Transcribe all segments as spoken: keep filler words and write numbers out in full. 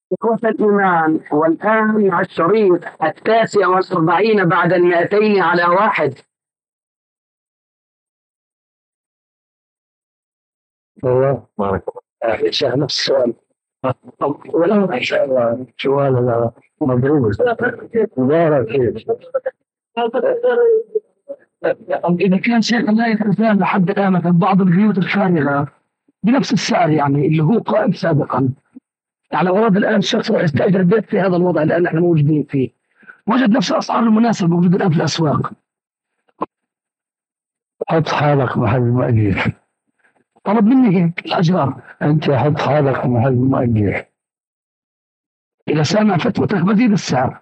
إخوة الإيمان، والآن مع الشريط التاسع والأربعين بعد المائتين على واحد. والله بارك الله. يا شيخ نفس السؤال. ولا إن شاء الله سؤال هذا مضروب مبارك فيك. إذا كان شيخ لا يتزال لحد الآن مثلا بعض البيوت الفارغة بنفس السعر يعني اللي هو قائم سابقا، يعني ورد الآن شخص راح يستأجر بيت في هذا الوضع الآن احنا موجودين فيه، وجد نفس الأسعار المناسبة موجودة الآن في الأسواق. حط حالك محل المؤجر. طلب مني هيك الأجار. أنت حط حالك محل المؤجر. إذا سامع فتوتك بزيد السعر.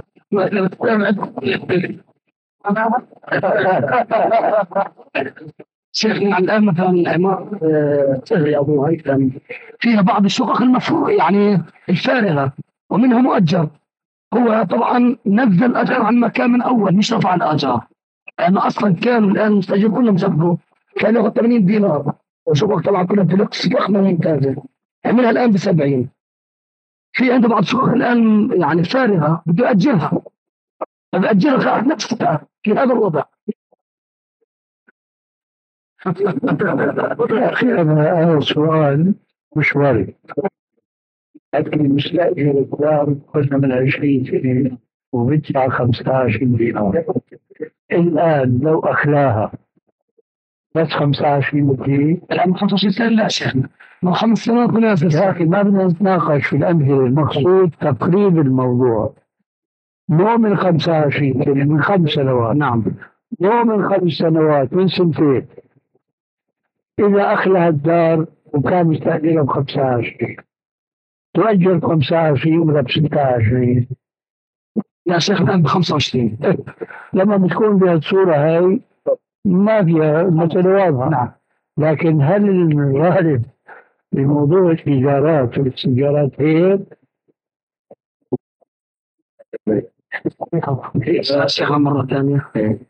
شيخنا الآن مثلا عمارة صغري أو هيثم فيها بعض الشقق المفروض يعني الفارغة ومنها مؤجر، هو طبعا نزل الأجر عن مكان من أول مش رفع الأجار، لأنه أصلا كانوا الآن المستأجر كلهم جنبه كان ياخذ ثمانين دينار، وشقق طبعا كلها ديلكس ضخمة ممتازة، عملها الآن ب سبعين. في عنده بعض الشقق الآن يعني فارغة بده يأجرها، بأجرها نفس السعر في هذا الوضع. يا أخي أنا هذا سؤال مش وارد، لكن مش لاقي الدار كنا من عشرين سنة وبدفع خمسة عشر دينار. الآن لو أخلاها بس خمسة عشر دينار الآن خمسة وعشرين سنة لا شيخنا، ما خمس سنوات مناسبة. يا أخي ما بدنا نتناقش في الأمثلة، المقصود تقريب الموضوع. مو من خمسة وعشرين سنة، من خمس سنوات. نعم. مو من خمس سنوات، من سنتين. إذا أخلها الدار وكان مستأجرها ب خمسة وعشرين تؤجر ب خمسة وعشرين ولا ب ستة وعشرين؟ يا شيخ الآن ب خمسة وعشرين. لما بتكون بهالصورة هاي ما فيها مسألة واضحة. نعم. لكن هل الغالب بموضوع الإيجارات والاستئجارات هيك؟ يا شيخ مرة ثانية.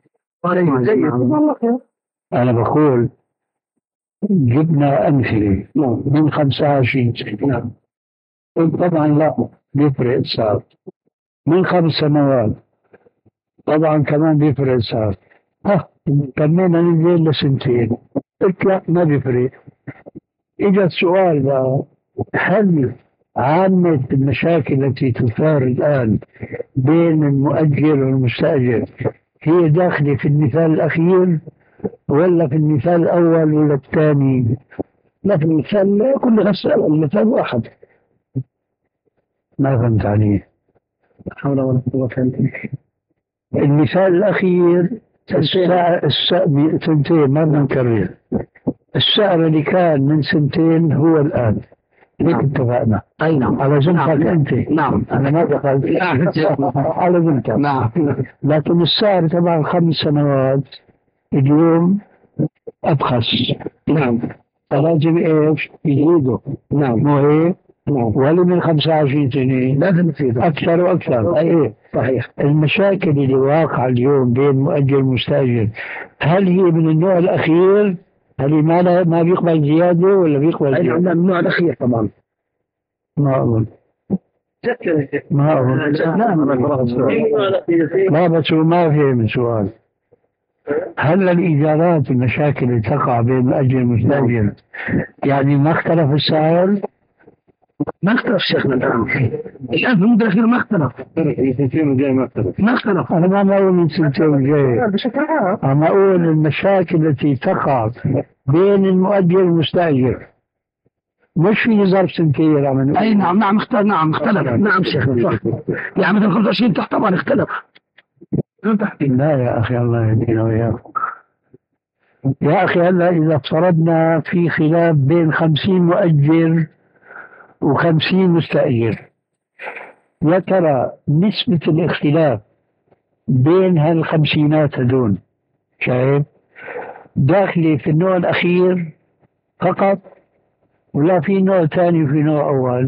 أنا بقول جبنا أمثلة من خمسة وعشرين سنة، طبعا لا بيفرق السعر. من خمس سنوات طبعا كمان بيفرق السعر. ها كملنا ننزل لسنتين، قلت لا ما بيفرق. إجا السؤال بقى، هل عامة المشاكل التي تثار الآن بين المؤجر والمستأجر هي داخلة في المثال الأخير ولا في المثال الأول ولا الثاني؟ لا، في المثال كل نفس المثال واحد. ما فهمت عليه. لا حول ولا قوة إلا بالله. المثال الأخير الساعة الساعة سنتين، ما بنكرر. السعر اللي كان من سنتين هو الآن. هيك اتفقنا. أي نعم. على زمتك أنت. نعم. أنا ما دخلت. على زمتك. نعم. لكن السعر تبع خمس سنوات اليوم أبخس. نعم. فلازم إيش يزيدوا. نعم. مو هيك؟ نعم. ولا من خمسة وعشرين سنة لازم يزيدوا أكثر وأكثر. أي صحيح. المشاكل اللي واقعة اليوم بين مؤجر ومستأجر هل هي من النوع الأخير؟ هل ما لا ما بيقبل زيادة ولا بيقبل زيادة؟ من النوع الأخير طبعا. ما أظن. ما أظن. لا بس هو ما فهم سؤال. هل الإيجارات المشاكل اللي تقع بين مؤجر ومستأجر يعني ما اختلف السعر؟ ما اختلف شيخنا الآن. الآن في المدة الأخيرة ما اختلف. سنتين وجاي ما اختلف. ما اختلف. أنا ما بقول من سنتين وجاي. بشكل عام. أنا أقول المشاكل التي تقع بين المؤجر والمستأجر مش في ظرف سنتين عملوا. أي نعم نعم اختلف. نعم اختلف. نعم شيخنا صح. يعني مثلا خمسة وعشرين تحت طبعا اختلف. لا يا أخي الله يهدينا وإياكم. يا أخي هلا إذا افترضنا في خلاف بين خمسين مؤجر وخمسين مستأجر، يا ترى نسبة الاختلاف بين هالخمسينات هدول شايف داخلي في النوع الأخير فقط ولا في نوع ثاني وفي نوع أول؟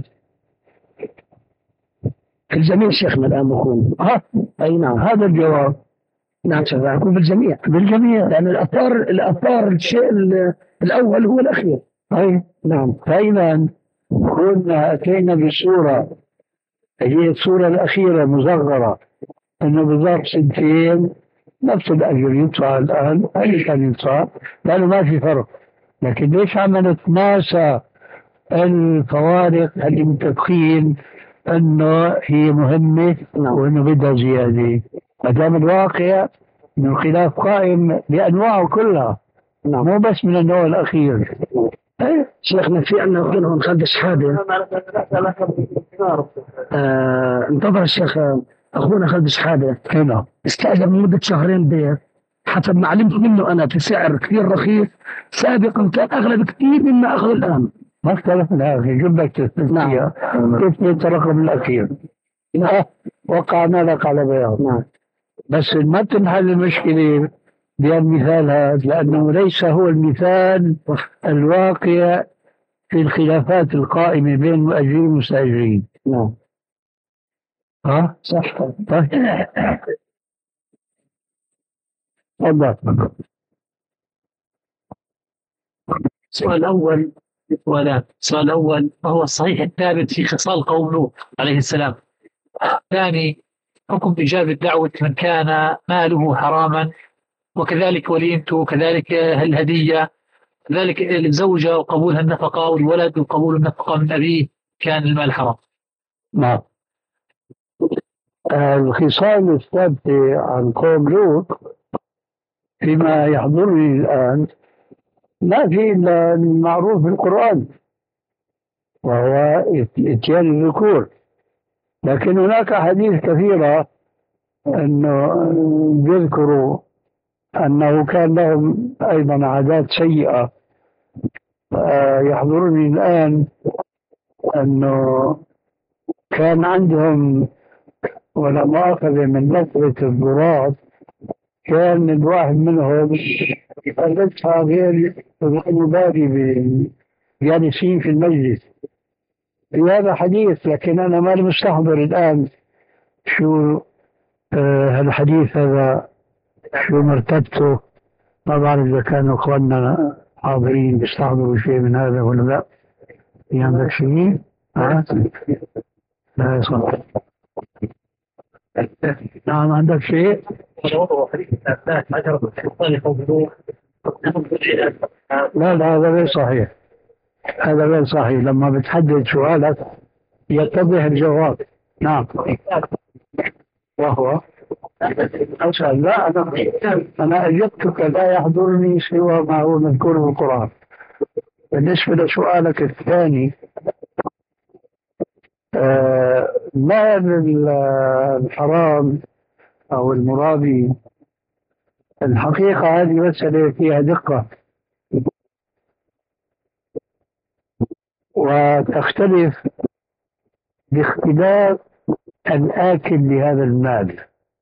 في الجميع شيخنا الآن بكون. ها أي نعم. هذا الجواب. نعم شيخنا يكون بالجميع. بالجميع لأن الأثار الأثار الشيء الأول هو الأخير. أي نعم. فإذا كنا أتينا بصورة هي الصورة الأخيرة مصغرة، إنه بظرف سنتين نفس الأجر يدفع الآن أي كان يدفع، لأنه ما في فرق. لكن ليش عملت ناسا الفوارق اللي متفقين انه هي مهمة وانه بدها زيادة؟ ما دام الواقع انه الخلاف قائم بانواعه كلها، مو بس من النوع الاخير. إيه، شيخنا في عندنا بينهم خالد شحاده. آه انتظر الشيخ اخونا خالد شحاده هنا استاجر لمده شهرين بيت، حسب ما علمت منه انا في سعر كثير رخيص، سابقا كان اغلى بكثير مما اخذ الان. ما اختلفنا يا اخي، جيب لك تثبت تثبت الرقم الاخير. لا وقعنا لك على بياض. نعم. بس ما تنحل المشكلة بهالمثال هذا، لأنه ليس هو المثال الواقع في الخلافات القائمة بين المؤجرين والمستأجرين. نعم. ها؟ صح. طيب تفضل. السؤال الأول سؤالات. السؤال الأول: ما هو الصحيح الثابت في خصال قوم لوط عليه السلام؟ الثاني: حكم إجابة دعوة من كان ماله حراما، وكذلك وليمته، وكذلك الهدية، كذلك الزوجة وقبولها النفقة، والولد وقبول النفقة من أبيه كان المال حرام. نعم. الخصال الثابتة عن قوم لوط فيما يحضرني الآن لا في إلا المعروف في القرآن، وهو إتيان الذكور. لكن هناك أحاديث كثيرة أنه يذكروا أنه كان لهم أيضا عادات سيئة. يحضرني الآن أنه كان عندهم، ولا مؤاخذة من لفظة الضراط، كان الواحد منهم يفلتها غير مبالي بالجالسين في المجلس. في هذا حديث، لكن أنا ماني مستحضر الآن شو آه الحديث هذا شو مرتبته. ما بعرف إذا كانوا إخواننا حاضرين بيستحضروا شيء من هذا ولا لا. في عندك شيء؟ ها؟ لا صح. نعم عندك شيء؟ لا لا هذا غير صحيح، هذا غير صحيح. لما بتحدد سؤالك يتضح الجواب. نعم. وهو أسأل. لا أنا أنا أجبتك لا يحضرني سوى ما هو مذكور في القرآن. بالنسبة لسؤالك الثاني، آه مال الحرام أو المرابي، الحقيقة هذه مسألة فيها دقة وتختلف باختلاف الآكل لهذا المال.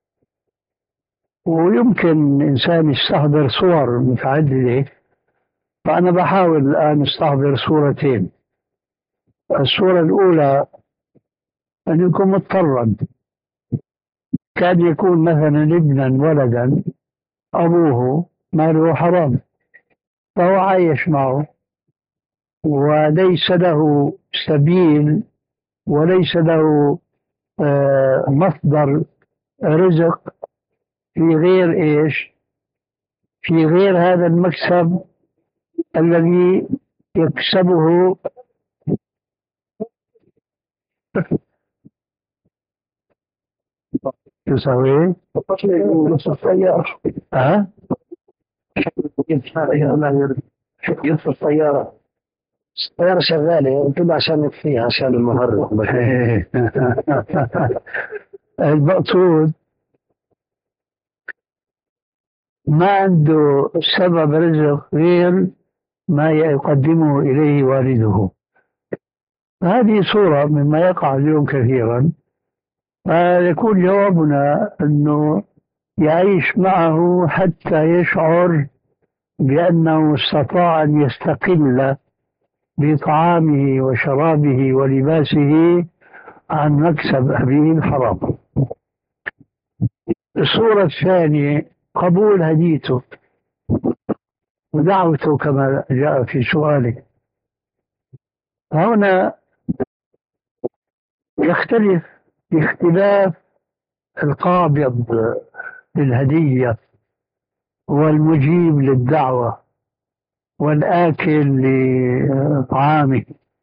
ويمكن إنسان يستحضر صور متعددة، فأنا بحاول الآن استحضر صورتين. الصورة الأولى أن يكون مضطرا، كان يكون مثلا ابنا ولدا أبوه ماله حرام، فهو عايش معه وليس له سبيل وليس له آه مصدر رزق في غير إيش، في غير هذا المكسب الذي يكسبه تساوي نصف السيارة. ها؟ ينصف السيارة. السيارة شغالة كله عشان يكفيها عشان المهرب. المقصود ما عنده سبب رزق غير ما يقدمه إليه والده. هذه صورة مما يقع اليوم كثيرا. فيكون جوابنا أنه يعيش معه حتى يشعر بأنه استطاع أن يستقل بطعامه وشرابه ولباسه عن مكسب أبيه الحرام. الصورة الثانية قبول هديته ودعوته كما جاء في سؤالك. هنا يختلف باختلاف القابض للهدية والمجيب للدعوة والآكل لطعامه.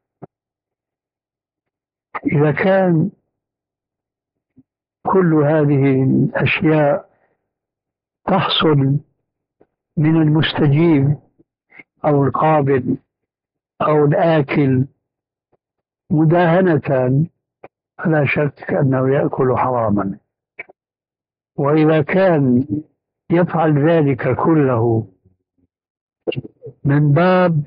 إذا كان كل هذه الأشياء تحصل من المستجيب أو القابض أو الآكل مداهنة، فلا شك أنه يأكل حراما. وإذا كان يفعل ذلك كله من باب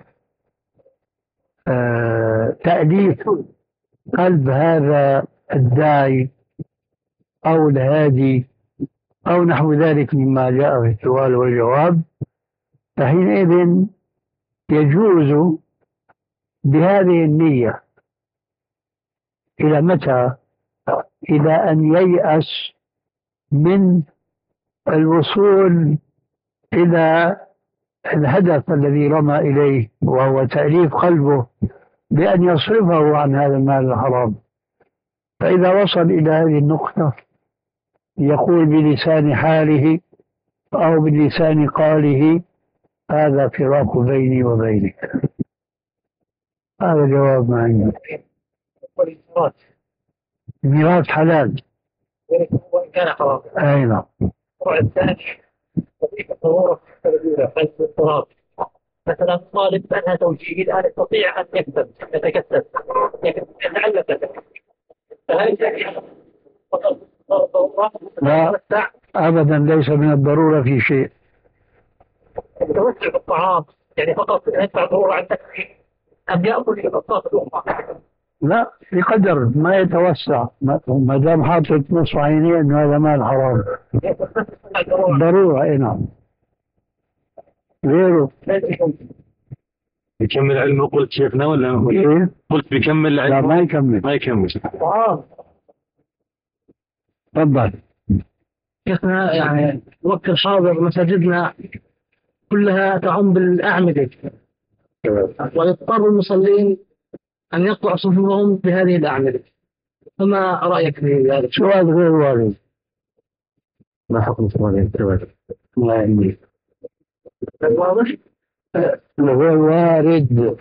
آه تأليف قلب هذا الداعي أو الهادي أو نحو ذلك مما جاء في السؤال والجواب، فحينئذ يجوز بهذه النية. إلى متى؟ إلى أن ييأس من الوصول إلى الهدف الذي رمى إليه، وهو تأليف قلبه بأن يصرفه عن هذا المال الحرام. فإذا وصل إلى هذه النقطة يقول بلسان حاله أو بلسان قاله: هذا فراق بيني وبينك. هذا جواب ما عندي. الميراث حلال وإن كان حرام. أي نعم. النوع الثاني وظيفة ضرورة الأولى حيث الاضطراب. مثلا طالب أنهى توجيهي الآن يستطيع أن يكتب يتكتب يتعلم، فهل فقط ضرورة؟ لا أبدا، ليس من الضرورة في شيء. التوسع في الطعام يعني فقط يدفع ضرورة عن تكفي أم يأكل في الأطراف الأخرى؟ لا، بقدر ما يتوسع، ما دام حاطط نصف عينيه انه هذا مال حرام. ضرورة. اي نعم. غيره يكمل علمه قلت شيخنا ولا إيه؟ قلت بيكمل علمه؟ لا ما يكمل ما يكمل. تفضل. شيخنا يعني الوقت الحاضر مساجدنا كلها تعم بالأعمدة، ويضطر المصلين أن يقطعوا صفوفهم بهذه الأعمدة، فما رأيك في ذلك؟ سؤال غير وارد. ما حكم سؤال غير الله يهديك. واضح؟ غير وارد.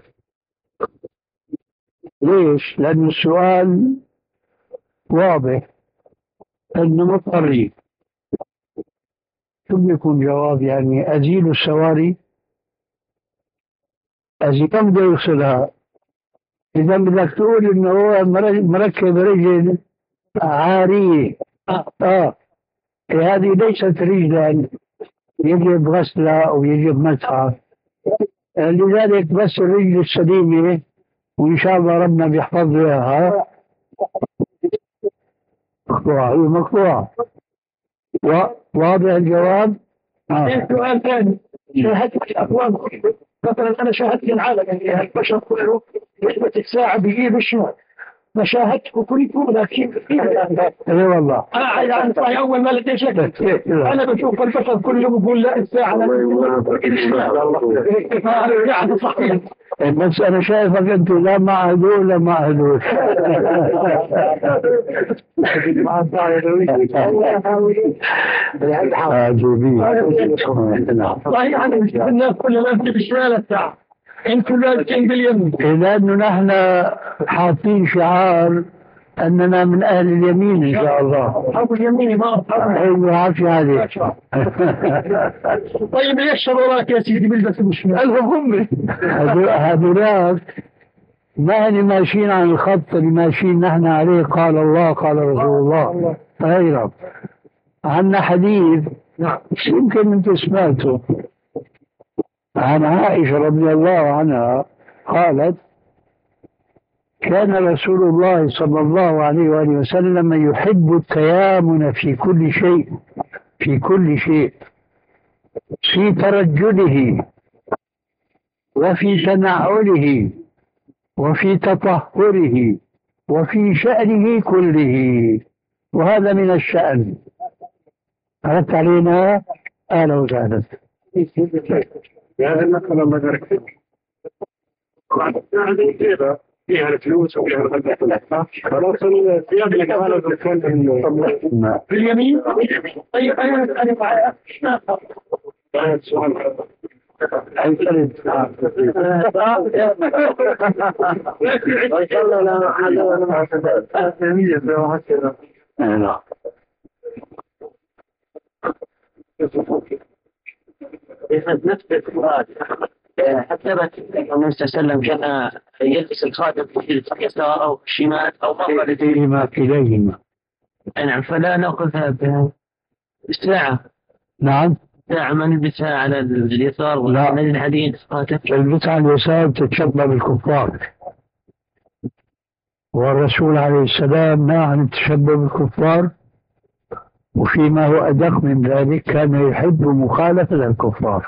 ليش؟ لأن السؤال واضح أنه مضطرين. ثم يكون جواب يعني أزيل السواري، أزيل كم بده يوصلها؟ إذا بدك تقول إنه هو مركب رجل عارية، آه, آه. هذه ليست رجلا يجب غسلها أو يجب مسحها، لذلك بس الرجل السليمة وإن شاء الله ربنا بيحفظ لها مقطوعة، هي مقطوعة. واضح الجواب؟ آه. سؤال ثاني، شاهدت الأقوام مثلا أنا شاهدت العالم يعني البشر كله نسبة الساعة بيجيب الشمال، فشاهدته كله لكن اي والله أنا يعني صحيح أول ما لقيت شكلت أنا بشوف البشر كله بقول لا الساعة يعني صحيح. بس أنا شايفك أنت لا مع هذول لا مع هذول. صحيح أنا مش الناس كلها بالشمال الساعة، انتم لازم باليمين. لأنه نحن حاطين شعار أننا من أهل اليمين إن شاء الله. أبو اليمين ما أيوة عافية عليك. طيب ليش شروراك يا سيدي بلبس بالشمال؟ هم هذولاك ما هن ماشيين عن الخط اللي ماشيين نحن عليه، قال الله قال رسول الله. أيوة عنا حديث يمكن أنت سمعته عن عائشة رضي الله عنها قالت: كان رسول الله صلى الله عليه وآله وسلم يحب التيامن في كل شيء، في كل شيء، في ترجله وفي تنعله وفي تطهره وفي شأنه كله، وهذا من الشأن. أردت علينا أهلا وسهلا. يا أنك لما تركت فيها الفلوس او فيها الغلبة خلاص الثياب اللي كمان في اليمين. طيب انا انا معي سؤال نفس السؤال حتى النبي صلى الله عليه وسلم كان يلبس الخاتم في اليسار او الشمال او مقبل كليهما كليهما. نعم، فلا ناخذها بالساعة. نعم، ساعة ما نلبسها على اليسار ولا لا. على الحديد خاتم. البس على اليسار تتشبه بالكفار، والرسول عليه السلام نهى عن التشبه بالكفار، وفيما هو أدق من ذلك كان يحب مخالفة الكفار.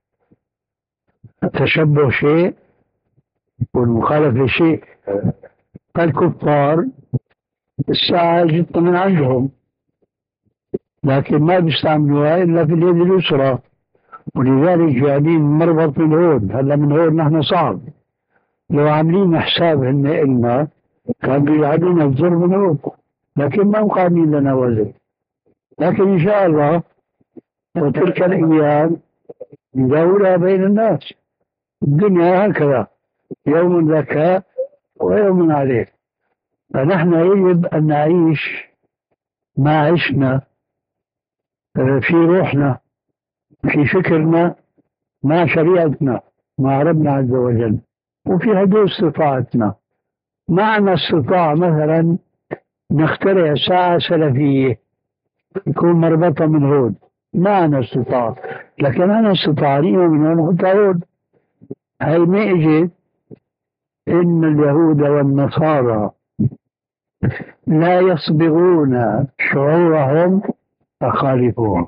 التشبه شيء والمخالفة شيء. فالكفار الساعة جت من عندهم، لكن ما بيستعملوها إلا في اليد اليسرى، ولذلك جايبين مربط من هون. هلا من هون نحن صعب، لو عاملين حساب إن إلنا كان بيلعبون الزر من هون، لكن ما مقامين لنا وزن. لكن إن شاء الله وتلك الأيام نداولها بين الناس. الدنيا هكذا، يوم ذكاء ويوم عليه. فنحن يجب أن نعيش ما عشنا في روحنا، في فكرنا، مع شريعتنا، مع ربنا عز وجل، وفي حدود استطاعتنا. معنا استطاعة مثلا نخترع ساعة سلفية يكون مربطة من هون، معنا استطاعة، لكن أنا استطاعة من هون نحطها هون. هاي ما اجت. إن اليهود والنصارى لا يصبغون شعورهم فخالفوهم.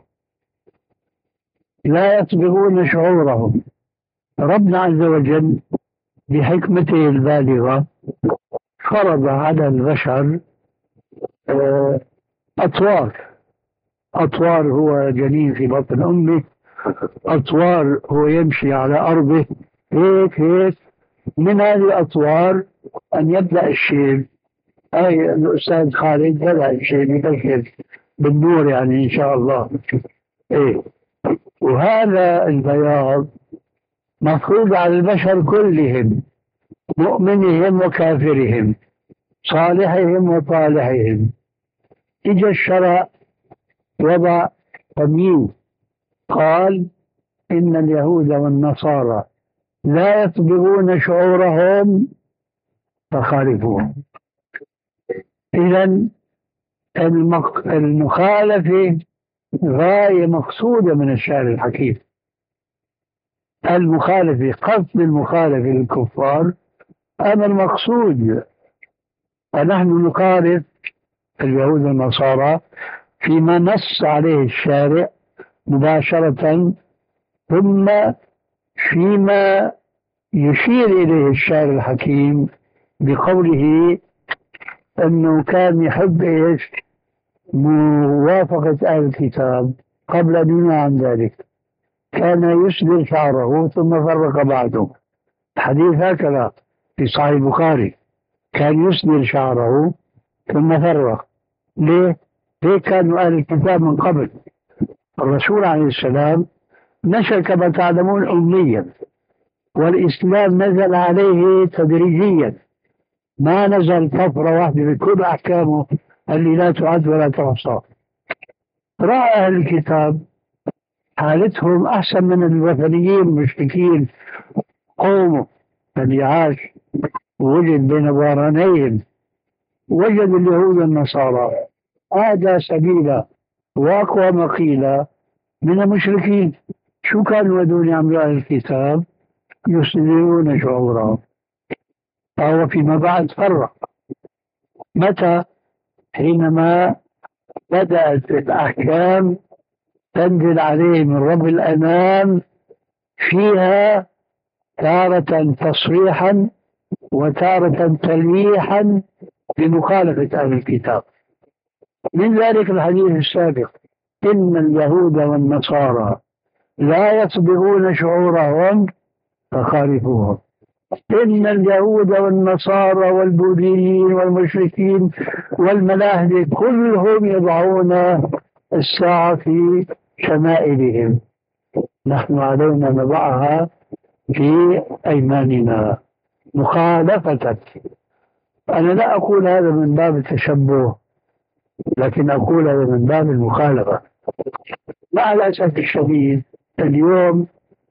لا يصبغون شعورهم. ربنا عز وجل بحكمته البالغة فرض على البشر أطوار. أطوار هو جنين في بطن أمه، أطوار هو يمشي على أرضه، هيك هيك. من هذه الأطوار أن يبدأ الشيب. أي الأستاذ خالد بدأ الشيب يبشر بالنور يعني إن شاء الله. إيه. وهذا البياض مفروض على البشر كلهم، مؤمنهم وكافرهم، صالحهم وطالحهم. إجا الشرع وضع تمييز، قال إن اليهود والنصارى لا يصبغون شعورهم فخالفوهم. إذن المق... المخالفة غاية مقصودة من الشارع الحكيم. المخالفة، قصد المخالفة للكفار أمر مقصود. فنحن نخالف اليهود والنصارى فيما نص عليه الشارع مباشرة، ثم فيما يشير إليه الشارع الحكيم بقوله أنه كان يحب إيش؟ موافقة أهل الكتاب قبل أن ينهى عن ذلك. كان يسدل شعره ثم فرق بعده. الحديث هكذا في صحيح البخاري، كان يسدل شعره ثم فرق. ليه؟ ليه كانوا أهل الكتاب من قبل؟ الرسول عليه السلام نشأ كما تعلمون أميا، والإسلام نزل عليه تدريجيا، ما نزل طفرة واحدة بكل أحكامه اللي لا تعد ولا تحصى. رأى أهل الكتاب حالتهم أحسن من الوثنيين المشركين قوموا الذي عاش ووجد بين ظهرانيهم، وجد اليهود والنصارى هذا سبيلا وأقوى مقيلا من المشركين. شو كانوا يدون يعملوا أهل الكتاب؟ يسلمون شعورهم. فهو فيما بعد فرق. متى؟ حينما بدأت الأحكام تنزل عليه من رب الأنام، فيها تارة تصريحا وتارة تلويحا بمخالفة أهل الكتاب. من ذلك الحديث السابق: إن اليهود والنصارى لا يصبغون شعورهم فخالفوهم. إن اليهود والنصارى والبوذيين والمشركين والملاحدة كلهم يضعون الساعة في شمائلهم، نحن علينا نضعها في أيماننا مخالفتك. أنا لا أقول هذا من باب التشبه، لكن أقول هذا من باب المخالفة. مع الأسف الشديد اليوم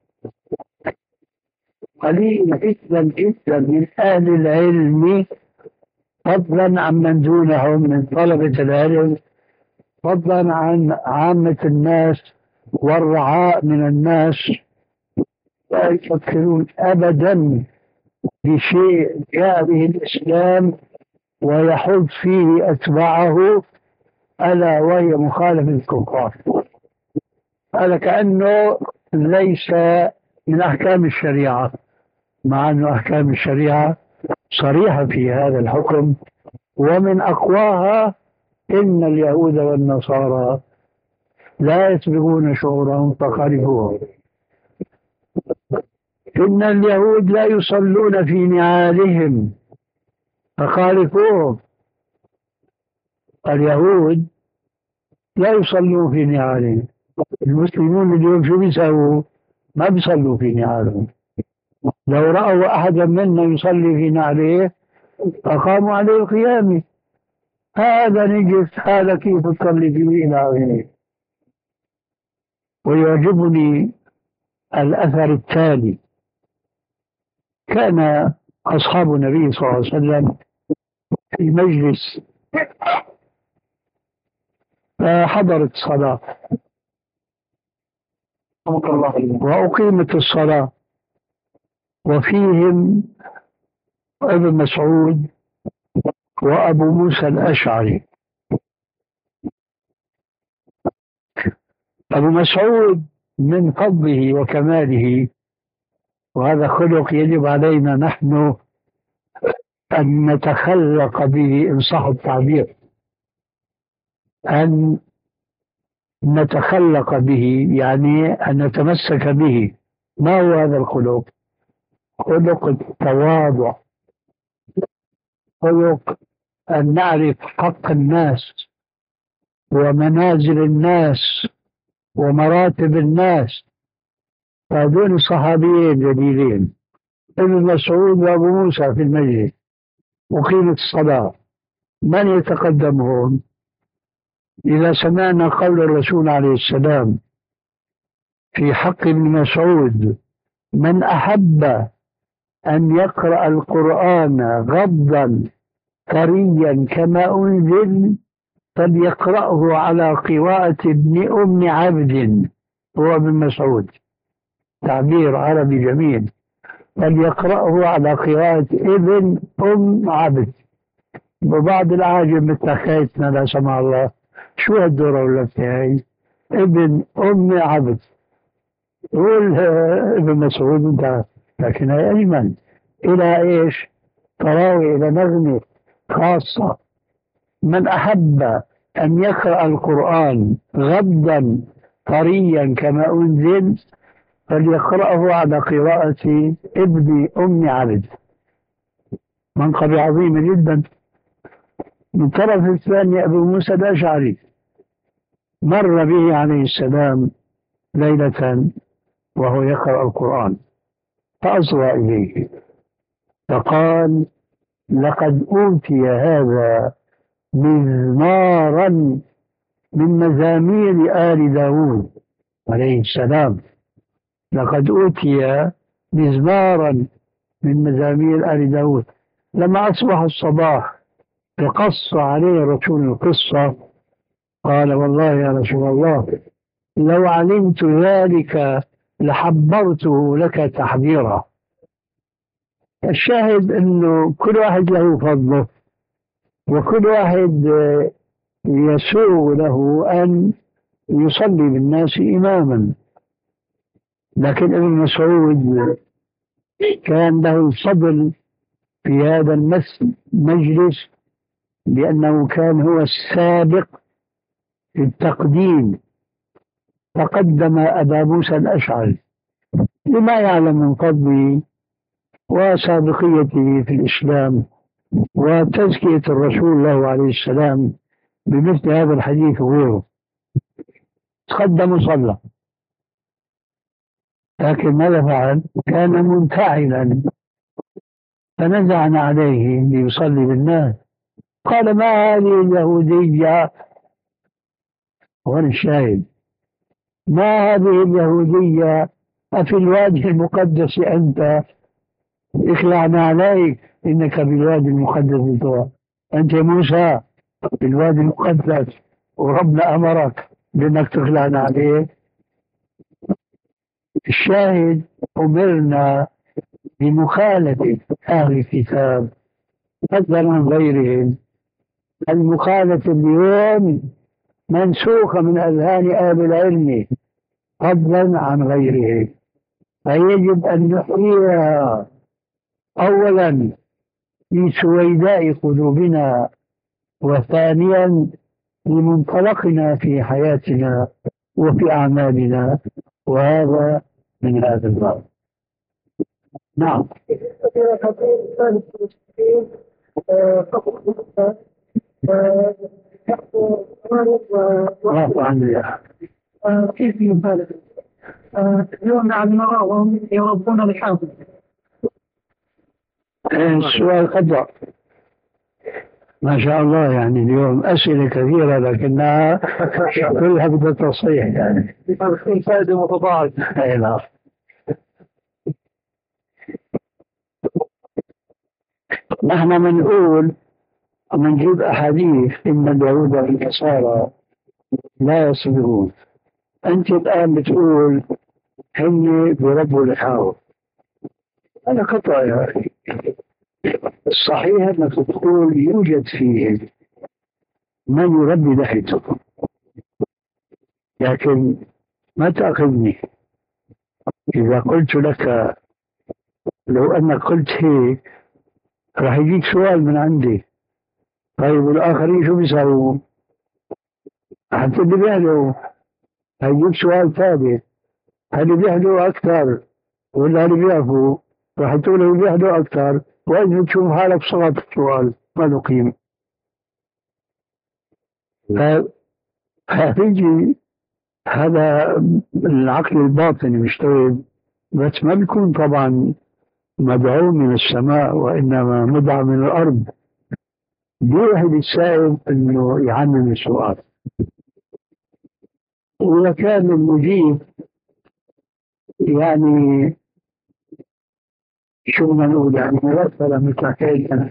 قليل جدا جدا من أهل العلم، فضلا عن من دونهم من طلبة العلم، فضلا عن عامة الناس والرعاء من الناس، لا يفكرون أبدا بشيء جاء به الإسلام ويحض فيه أتباعه، ألا وهي مخالفة الكفار. هذا كأنه ليس من أحكام الشريعة، مع أن أحكام الشريعة صريحة في هذا الحكم، ومن أقواها إن اليهود والنصارى لا يسبقون شعورهم فخالفوهم. إن اليهود لا يصلون في نعالهم فخالفوهم. اليهود لا يصلون في نعالهم، المسلمون اليوم شو بيسووا؟ ما بيصلوا في نعالهم. لو رأوا أحدا منا يصلي في نعله أقاموا عليه القيامة. هذا نجس، هذا كيف تصلي في نعله؟ ويعجبني الأثر التالي. كان أصحاب النبي صلى الله عليه وسلم في مجلس فحضرت الصلاة وأقيمت الصلاة، وفيهم ابن مسعود وأبو موسى الأشعري. أبو مسعود من فضله وكماله، وهذا خلق يجب علينا نحن أن نتخلق به إن صح التعبير، أن نتخلق به يعني أن نتمسك به. ما هو هذا الخلق؟ خلق التواضع، خلق أن نعرف حق الناس ومنازل الناس ومراتب الناس. هذول صحابيين جليلين، ابن مسعود وأبو موسى في المجلس وقيمة الصلاة، من يتقدمهم؟ إذا سمعنا قول الرسول عليه السلام في حق ابن مسعود: من أحب أن يقرأ القرآن غضا طريا كما أنزل فليقرأه على قراءة ابن أم عبد، هو ابن مسعود، تعبير عربي جميل، فليقرأه على قراءة ابن أم عبد. وبعض العاجم مثل خيتنا لا سمح الله، شو هالدورة ولا هاي؟ ابن أم عبد، قول ابن مسعود انت، لكن هي أيمن إلى إيش؟ تراوي إلى نغمة خاصة. من أحب أن يقرأ القرآن غضا طريا كما أنزل فليقرأه على قراءة ابن أم عبد. منقبة عظيمة جدا. من طرف الثاني أبو موسى الأشعري، مر به عليه السلام ليلة وهو يقرأ القرآن فأصغى إليه فقال: لقد أوتي هذا مزمارا من مزامير آل داود عليه السلام. لقد أوتي مزمارا من مزامير آل داود. لما أصبح الصباح فقص عليه الرسول القصة، قال: والله يا رسول الله لو علمت ذلك لحبرته لك تحبيرا. الشاهد أنه كل واحد له فضله، وكل واحد يسوء له أن يصلي بالناس إماما. لكن ابن مسعود كان له الفضل في هذا المجلس لأنه كان هو السابق في التقديم، تقدم أبا موسى الأشعري لما يعلم من فضله وسابقيته في الإسلام وتزكية الرسول له عليه السلام بمثل هذا الحديث وغيره. تقدم وصلى، لكن ماذا فعل؟ كان منفعلا فنزعنا عليه ليصلي بالناس، قال ما هذه اليهودية، وأنا الشاهد، ما هذه اليهودية أفي الوادي المقدس أنت؟ اخلعنا عليك، إنك بالوادي المقدس طوى. أنت موسى بالوادي المقدس وربنا أمرك بأنك تخلعنا عليه. الشاهد أمرنا بمخالفة أهل الكتاب فضلا عن غيرهم. المخالفة اليوم منسوخة من أذهان أهل العلم فضلا عن غيرهم، فيجب أن نحييها أولا في سويداء قلوبنا، وثانيا لمنطلقنا في حياتنا وفي أعمالنا، وهذا من هذا الباب. نعم. كيف يبالغ؟ اليوم نعم نراهم يربون الحاضر. السؤال قدر ما شاء الله، يعني اليوم أسئلة كثيرة لكنها كلها بدها تصحيح، يعني كل فائدة متضاعفة. أي نعم. نحن بنقول بنجيب أحاديث إن اليهود والنصارى لا يصبرون. أنت الآن بتقول هم بربوا لحاهم، أنا قطع يا أخي. الصحيح أنك تقول يوجد فيهم من يربي لحيته، لكن ما تأخذني إذا قلت لك لو أنك قلت هيك راح يجيك سؤال من عندي، طيب والآخرين شو بيساوون؟ حتى اللي بيهدوا هيجيك سؤال ثابت، هل بيهدوا أكثر ولا اللي بيعرفوا؟ راح تقول اللي بيهدوا أكثر، وإذا تشوف حالك صعب السؤال ما له قيمة. فهيجي هذا العقل الباطني مشتغل، بس ما بيكون طبعا مدعو من السماء وإنما مدعو من الأرض. بيوحي للسائل إنه يعمم السؤال، وإذا كان المجيب يعني شو ما نقول يعني مرسلة مثل حكاية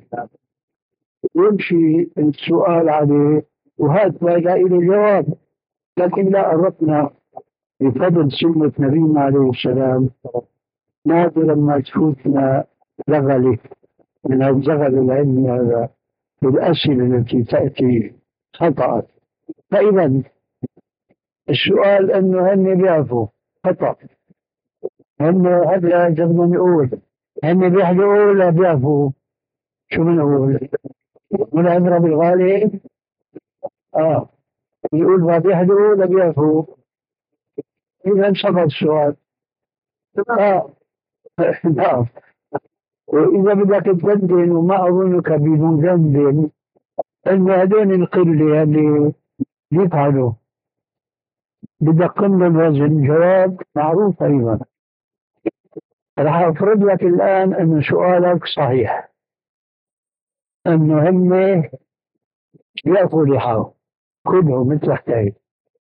يمشي السؤال عليه وهذا لا إلى جواب، لكن لا أردنا بفضل سنة نبينا عليه السلام نادرا ما تفوتنا زغلة من الزغل العلمي هذا بالأسئلة التي تأتي خطأ. فإذا السؤال أنه هن بيعرفوا خطأ، هن هذا جبنا نقول هن بيحضروا ولا بيعرفوا؟ شو بنقول؟ من عبرة بالغالب آه يقول ما بيحضروا ولا بيعرفوا؟ إذا انشغل السؤال. آه نعم. وإذا بدك تبدل وما أظنك بمجندل إنه هذين القلة اللي يفعلوا بدك قمن الوزن، جواب معروف أيضا. راح أفرض لك الآن أن سؤالك صحيح، أنه هم يأخذوا لحاهم كلهم مثل حكاية.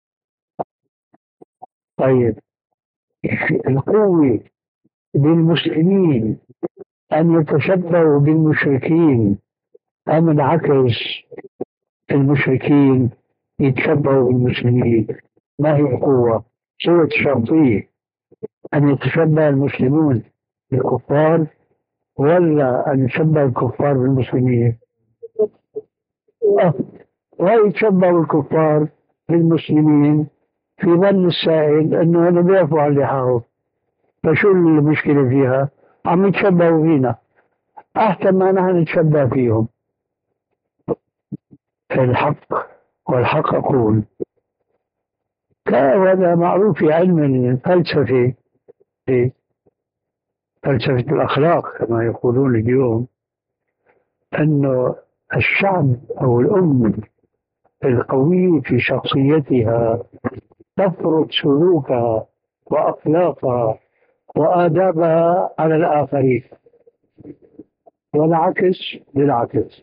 طيب القوة للمسلمين أن يتشبهوا بالمشركين أم العكس المشركين يتشبهوا بالمسلمين؟ ما هي القوة؟ صورة شرطية أن يتشبه المسلمون بالكفار ولا أن يتشبه الكفار بالمسلمين؟ ويتشبه الكفار بالمسلمين في ظن السائل أنه أنا بيعرفوا عن لحاهم، فشو المشكلة فيها؟ عم يتشبهوا فينا أحسن ما نحن نتشبه فيهم. الحق والحق أقول هذا معروف في علم الفلسفة فلسفة الأخلاق كما يقولون اليوم، أنه الشعب أو الأمة القوية في شخصيتها تفرض سلوكها وأخلاقها وآدابها على الآخرين، والعكس بالعكس.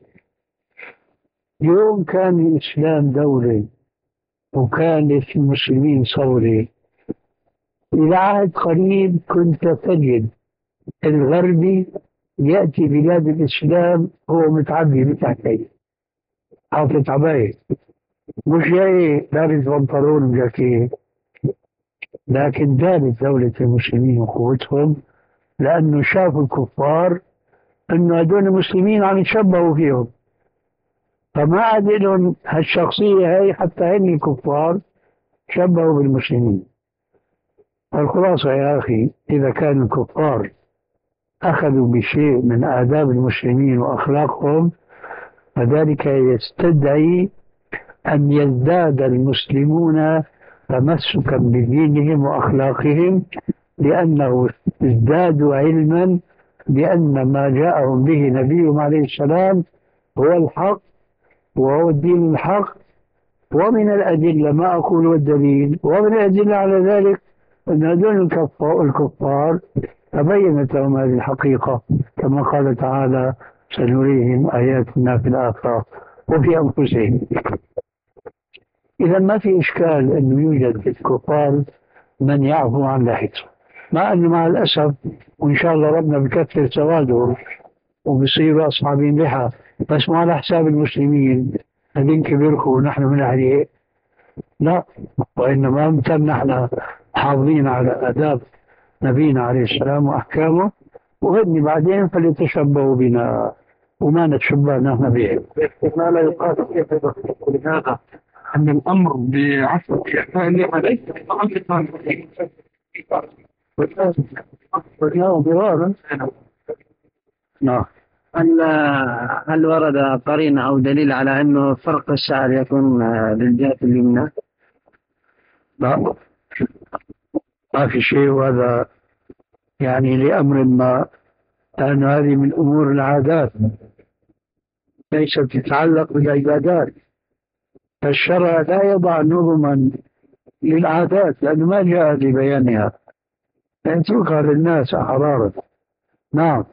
يوم كان الإسلام دولة وكان المسلمين صولة، إلى عهد قريب كنت تجد الغربي يأتي بلاد الإسلام هو متعبي بتحتيه، حاطط عباية، مش جاي لابس بنطلون وجاكيت، لكن دارت دولة المسلمين وقوتهم لأنه شافوا الكفار أنه هدول المسلمين عم يتشبهوا فيهم، فما عاد لهم هالشخصية هاي حتى هن الكفار شبهوا بالمسلمين. الخلاصة يا أخي، إذا كان الكفار أخذوا بشيء من آداب المسلمين وأخلاقهم، فذلك يستدعي أن يزداد المسلمون تمسكا بدينهم وأخلاقهم، لأنه ازدادوا علما بأن ما جاءهم به نبيهم عليه السلام هو الحق وهو الدين الحق. ومن الأدلة، ما أقول والدليل، ومن الأدلة على ذلك أن هذول الكفار تبينت لهم هذه الحقيقة، كما قال تعالى: سنريهم آياتنا في الآفاق وفي أنفسهم. إذا ما في إشكال أنه يوجد في الكفار من يعفو عن لحيته، مع أنه مع الأسف وإن شاء الله ربنا بكثر سواده وبصيروا أصحابين لحى، بس ما على حساب المسلمين هذين كبركوا ونحن من عليه، لا، وإنما مثل نحن حافظين على آداب نبينا عليه السلام وأحكامه، وهن بعدين فليتشبهوا بنا وما نتشبه نحن بهم. ما لا يقال كيف لهذا أن الأمر بعفو الإحسان ليس نعم. هل هل ورد قرينة أو دليل على أنه فرق الشعر يكون للجهة اليمنى؟ لا، ما في شيء، وهذا يعني لأمر ما، لأن هذه من أمور العادات ليست تتعلق بالعبادات. فالشرع لا يضع نظما للعادات لأنه ما جاء لبيانها، يتركها للناس حرارة. نعم.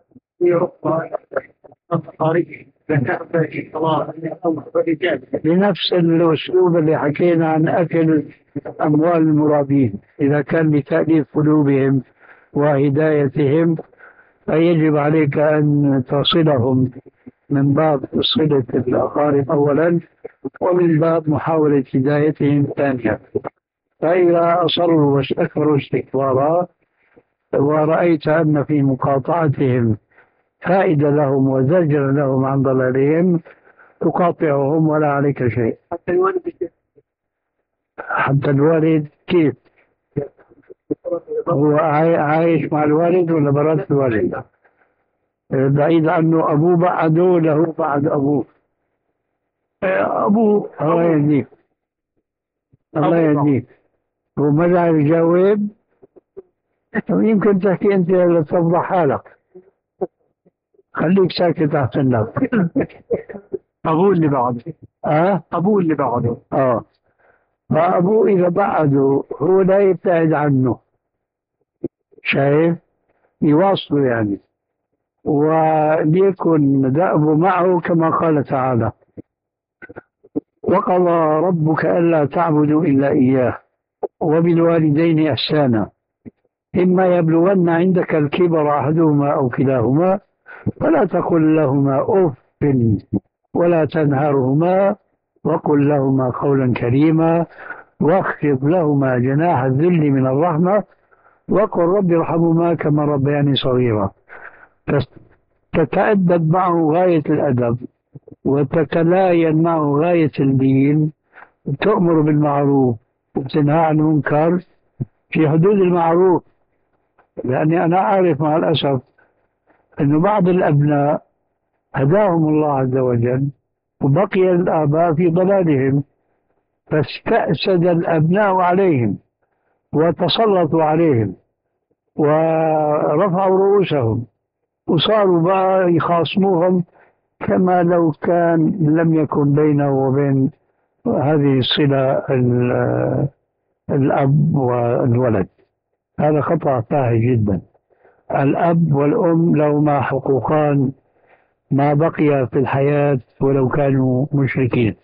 بنفس الأسلوب اللي حكينا عن أكل أموال المرابين، إذا كان لتأليف قلوبهم وهدايتهم فيجب عليك أن تصلهم من باب صلة الأقارب أولا، ومن باب محاولة هدايتهم ثانيا. فإذا أصروا واستكبروا استكبارا ورأيت أن في مقاطعتهم فائدة لهم وزجر لهم عن ضلالهم تقاطعهم ولا عليك شيء. حتى الوالد حتى الوالد كيف؟ هو عايش مع الوالد ولا برات الوالد؟ بعيد عنه أبوه بعده له بعد أبوه. أبوه الله يهديك، الله يهديك، وماذا يجاوب؟ يمكن تحكي أنت لتفضح حالك، خليك ساكت أحسن لك. أبوه اللي بعده. أه؟ أبوه اللي بعده. أه. فأبوه إذا بعده هو لا يبتعد عنه، شايف؟ يواصله يعني، وليكن دأبه معه كما قال تعالى: وقضى ربك ألا تعبدوا إلا إياه وبالوالدين إحسانا إما يبلغن عندك الكبر أحدهما أو كلاهما فلا تقل لهما أف ولا تنهرهما وقل لهما قولا كريما واخفض لهما جناح الذل من الرحمة وقل رب ارحمهما كما ربياني صغيرا. تتأدب معه غاية الأدب وتتلاين معه غاية الدين، تؤمر بالمعروف وتنهى عن المنكر في حدود المعروف. لأني أنا أعرف مع الأسف أن بعض الأبناء هداهم الله عز وجل وبقي الآباء في ضلالهم، فاستأسد الأبناء عليهم وتسلطوا عليهم، ورفعوا رؤوسهم وصاروا بقى يخاصموهم كما لو كان لم يكن بينه وبين هذه الصلة ال- الأب والولد. هذا خطأ طاهي جدا. الأب والأم لهما حقوقان ما بقي في الحياة ولو كانوا مشركين،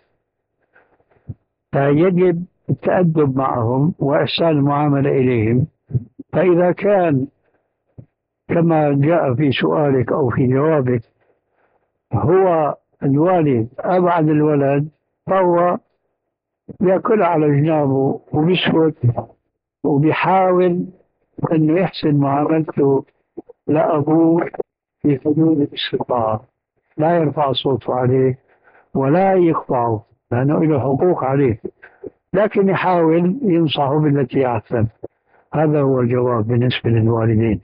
فيجب التأدب معهم وإحسان المعاملة إليهم. فإذا كان كما جاء في سؤالك أو في جوابك هو الوالد أبعد الولد، فهو بيأكل على جنابه وبيسكت وبيحاول أنه يحسن معاملته لأبوه في حدود الاستطاعة، لا يرفع صوته عليه ولا يقطعه لأنه له حقوق عليه، لكن يحاول ينصحه بالتي أحسن. هذا هو الجواب بالنسبة للوالدين.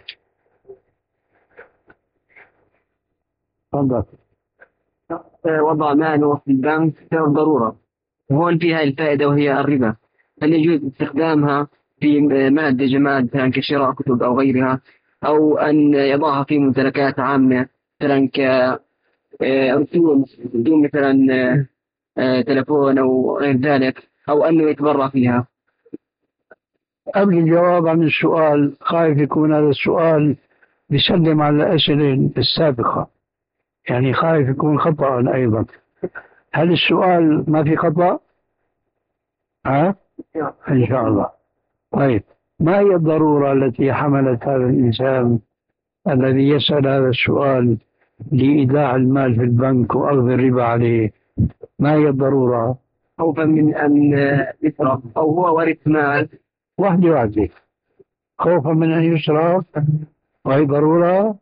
تفضل. وضع ماله في البنك ضرورة، وهون فيها الفائدة وهي الربا، هل يجوز استخدامها في مادة جماد مثلا كشراء كتب أو غيرها، أو أن يضعها في ممتلكات عامة مثلا كرسوم بدون مثلا آه، تلفون أو غير ذلك، أو أنه يتبرع فيها؟ قبل الجواب عن السؤال خايف يكون هذا السؤال بيسلم على الأسئلة السابقة، يعني خايف يكون خطأ أيضا. هل السؤال ما في خطأ؟ ها؟ إن شاء الله. طيب، ما هي الضرورة التي حملت هذا الإنسان الذي يسأل هذا السؤال لإيداع المال في البنك وأخذ الربا عليه؟ ما هي الضرورة؟ خوفا من أن يسرق، أو هو ورث مال. واحدة واحدة. خوفا من أن يسرق وهي ضرورة،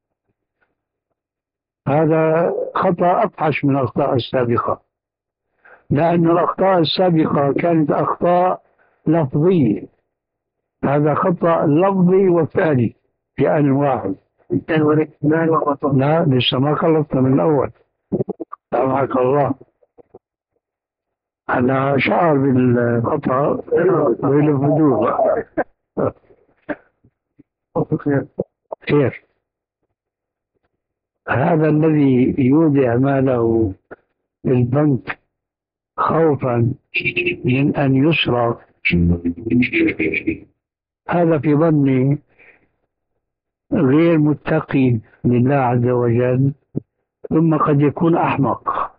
هذا خطأ أفحش من الأخطاء السابقة، لأن الأخطاء السابقة كانت أخطاء لفظية، هذا خطأ لفظي وفعلي في آن واحد. كان ورث مال وقصر. لا، لسه ما خلصنا من الأول. سامحك الله. أنا شعر بالخطأ والفضول. خير. هذا الذي يودع ماله في البنك خوفا من أن يسرق، هذا في ظني غير متقي لله عز وجل، ثم قد يكون أحمق.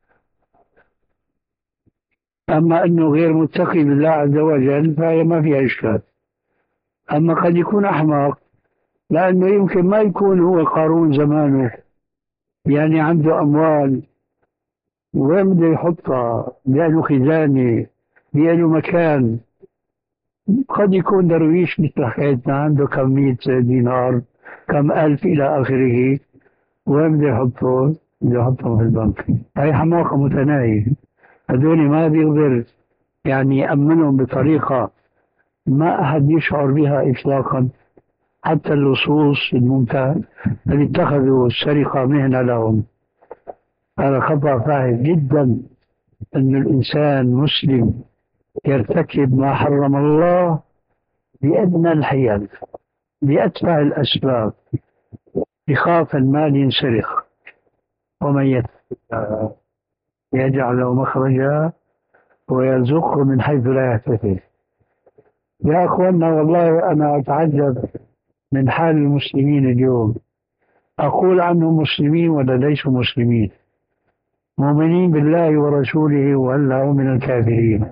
أما أنه غير متقي لله عز وجل فهي ما فيها إشكال. أما قد يكون أحمق لأنه يمكن ما يكون هو قارون زمانه، يعني عنده أموال وين بده يحطها، بيعملوا خزانة، بيعملوا مكان. قد يكون درويش مثل حكايتنا عنده كم مئة دينار كم ألف إلى آخره، وين بده يحطه؟ بده يحطهم في البنك. هاي حماقة متناهية، هذول ما بيقدر يعني يأمنهم بطريقة ما أحد يشعر بها إطلاقا، حتى اللصوص الممتاز اللي اتخذوا السرقة مهنة لهم. هذا خطأ فاحش جدا أن الإنسان مسلم يرتكب ما حرم الله بأدنى الحيل بأتبع الأسباب، يخاف المال ينسرق. ومن يتق يجعل له مخرجا ويرزقه من حيث لا يحتسب. يا أخوانا، والله أنا أتعجب من حال المسلمين اليوم. أقول عنهم مسلمين ولا ليسوا مسلمين، مؤمنين بالله ورسوله وهلا هم من الكافرين.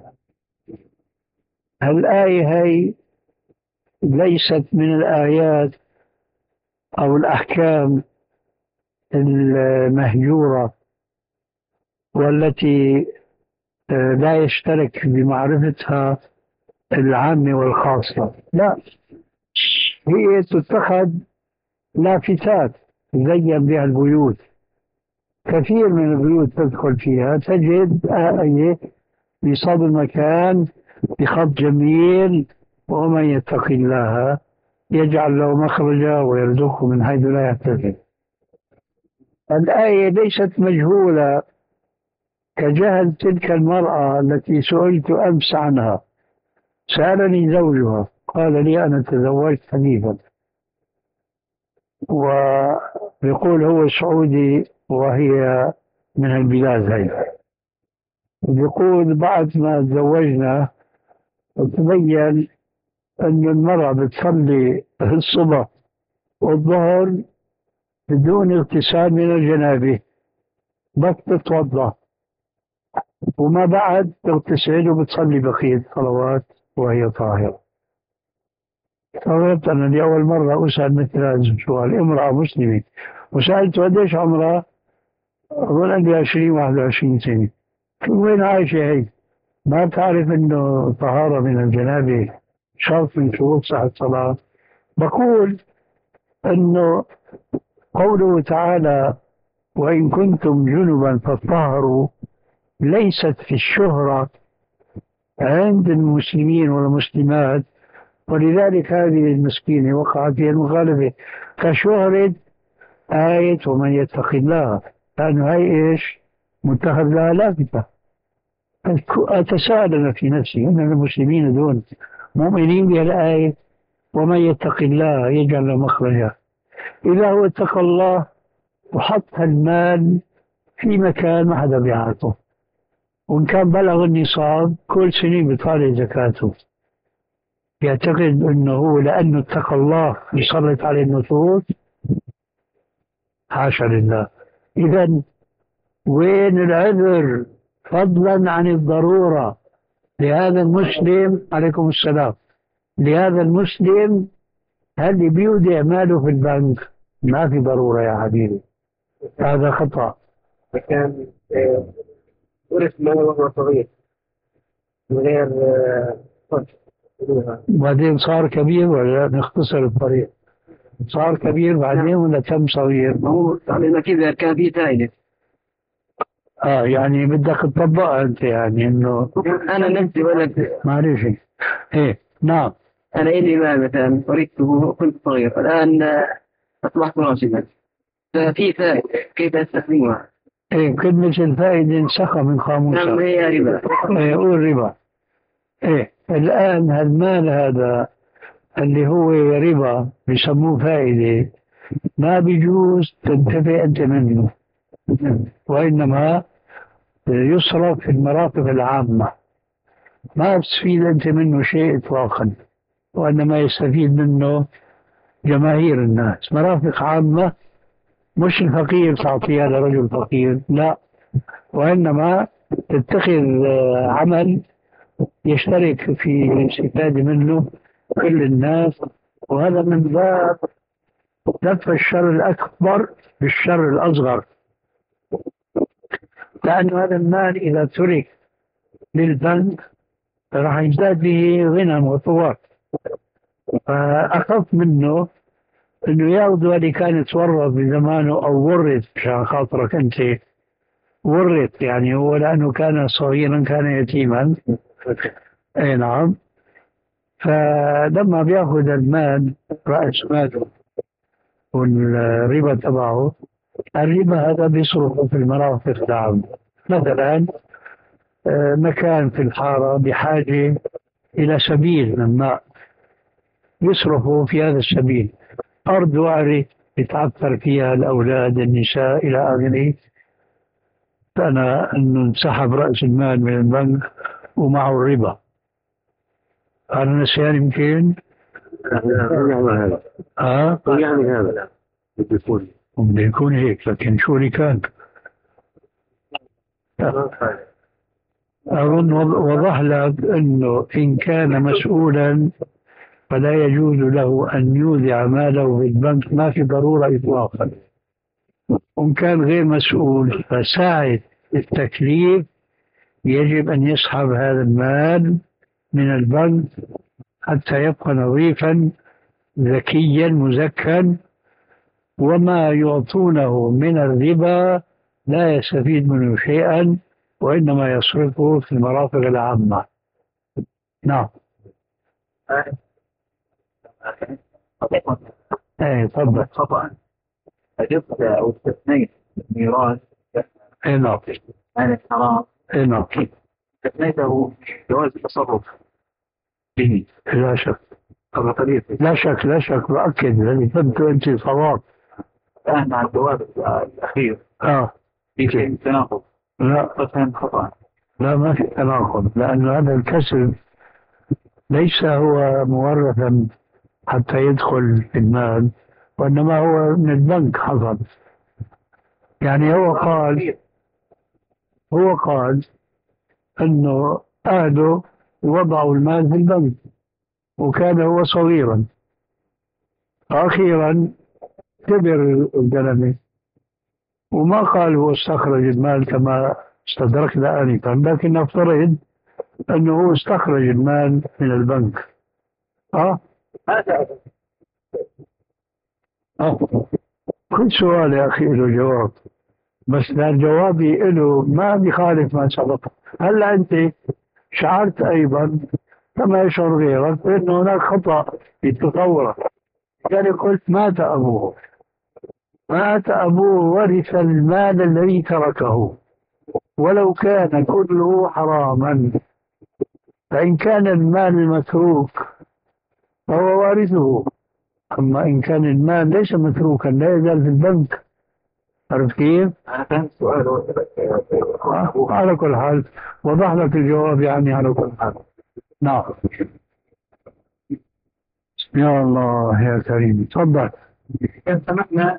الآية هي ليست من الآيات أو الأحكام المهجورة والتي لا يشترك بمعرفتها العامة والخاصة، لا، هي تتخذ لافتات تزين بها البيوت. كثير من البيوت تدخل فيها تجد آية بصدر المكان بخط جميل: ومن يتق الله يجعل له مخرجا ويرزقه من حيث لا يحتسب. الآية ليست مجهولة كجهل تلك المرأة التي سئلت أمس عنها. سألني زوجها قال لي أنا تزوجت حديثا، ويقول هو سعودي وهي من البلاد هاي. يقول بعد ما تزوجنا تبين أن المرأة بتصلي الصبح والظهر بدون اغتسال من الجنابة، بس تتوضأ وما بعد تغتسل وبتصلي بقية الصلوات وهي طاهرة. استغربت أنا لأول مرة أسأل مثل هذا السؤال، امرأة مسلمة، وسألت قديش عمرها؟ أظن عندي عشرين واحد وعشرين سنة. وين عايشة هي؟ ما تعرف إنه طهارة من الجنابة شرط من شروط صحة الصلاة. بقول إنه قوله تعالى وإن كنتم جنبا فاطهروا ليست في الشهرة عند المسلمين والمسلمات، ولذلك هذه المسكينة وقعت في المخالفة كشهرة آية ومن يتق الله، لأنه هي إيش متخذ لها لافتة. أتساءل أنا في نفسي أن المسلمين دون مؤمنين بالآية ومن يتق الله يجعل له مخرجا، إذا هو اتقى الله وحط المال في مكان ما حدا بيعرفه، وإن كان بلغ النصاب كل سنة بيطالع زكاته، يعتقد أنه هو لأنه اتقى الله يسلط عليه النصوص؟ حاشا لله. إذا وين العذر فضلا عن الضرورة لهذا المسلم؟ عليكم السلام. لهذا المسلم اللي بيودع ماله في البنك ما في ضرورة يا حبيبي، هذا خطأ. كان ورث مال وهو صغير من غير فرج. بعدين صار كبير ولا نختصر الطريق؟ صار كبير بعدين ولا تم صغير؟ ما هو علينا كذا كان في فائدة. اه يعني بدك تطبقها انت، يعني انه أنا نفسي ولا معلش. ايه نعم. أنا إلي مال مثلا ورثته وكنت صغير، الآن أصبحت راشدا، ففي فائدة كيف أستخدمها؟ ايه كلمة الفائدة انسخة من قاموسها. نعم هي ربا. ايه قول ربا. ايه الآن المال هذا اللي هو ربا بيسموه فائدة، ما بيجوز تنتفع أنت منه، وإنما يصرف في المرافق العامة، ما تستفيد أنت منه شيء إطلاقا، وإنما يستفيد منه جماهير الناس. مرافق عامة مش الفقير تعطيها لرجل فقير، لا، وإنما تتخذ عمل يشترك في الاستفادة منه كل الناس، وهذا من باب دفع الشر الأكبر بالشر الأصغر، لأن هذا المال إذا ترك للبنك راح يزداد به غنى وثواب. فأخف منه إنه ياخذوا اللي كان تورط بزمانه أو ورث، عشان خاطرك أنت ورث، يعني هو لأنه كان صغيرا كان يتيما. أي نعم. فلما بياخذ المال رأس ماله والربا تبعه، الربا هذا بيصرفه في المرافق العامة. مثلا مكان في الحارة بحاجة إلى سبيل من ماء يصرفه في هذا السبيل، أرض وعرة يتعثر فيها الأولاد النساء إلى آخره، فأنا أنه انسحب رأس المال من البنك ومعه الربا. هذا نسيان يمكن؟ ها؟ يعني هذا بده يكون بده يكون هيك، لكن شو اللي كان؟ أظن وضح لك أنه إن كان مسؤولا فلا يجوز له أن يودع ماله في البنك، ما في ضرورة إطلاقا. وإن كان غير مسؤول فساعة التكليف يجب أن يسحب هذا المال من البنك حتى يبقى نظيفا ذكيا مزكا، وما يعطونه من الربا لا يستفيد منه شيئا، وإنما يصرفه في المرافق العامة. نعم. ايه تفضل. خطأ أجبت أو استثنيت ميراث ايه نعم. عن الحرام، ايه نعم. استثنيته جواز التصرف به. لا شك. لا شك لا شك مؤكد الذي فهمته أنت صواب. الآن مع الجواب الأخير آه في شيء تناقض. لا فهم خطأ. لا ما في تناقض، لأن هذا الكسب ليس هو مورثا حتى يدخل في المال، وإنما هو من البنك حصل. يعني هو قال هو قال أنه أهله وضعوا المال في البنك وكان هو صغيرا، أخيرا كبر الزلمة وما قال هو استخرج المال كما استدركنا آنفا، لكن نفترض أنه هو استخرج المال من البنك. أه؟ أه؟ كل سؤال يا أخي له جواب، بس لا جوابي له ما بيخالف ما سبق. هلا أنت شعرت أيضا كما يشعر غيرك بأن هناك خطأ في التطور، يعني قلت مات أبوه مات أبوه ورث المال الذي تركه ولو كان كله حراما، فإن كان المال المتروك فهو وارثه، أما إن كان المال ليس متروكا لا يزال في البنك. عرفت كيف؟ أنا فهمت سؤال على كل حال وضح لك الجواب يعني على كل حال. نعم. يا الله يا كريم تفضل. إن سمحنا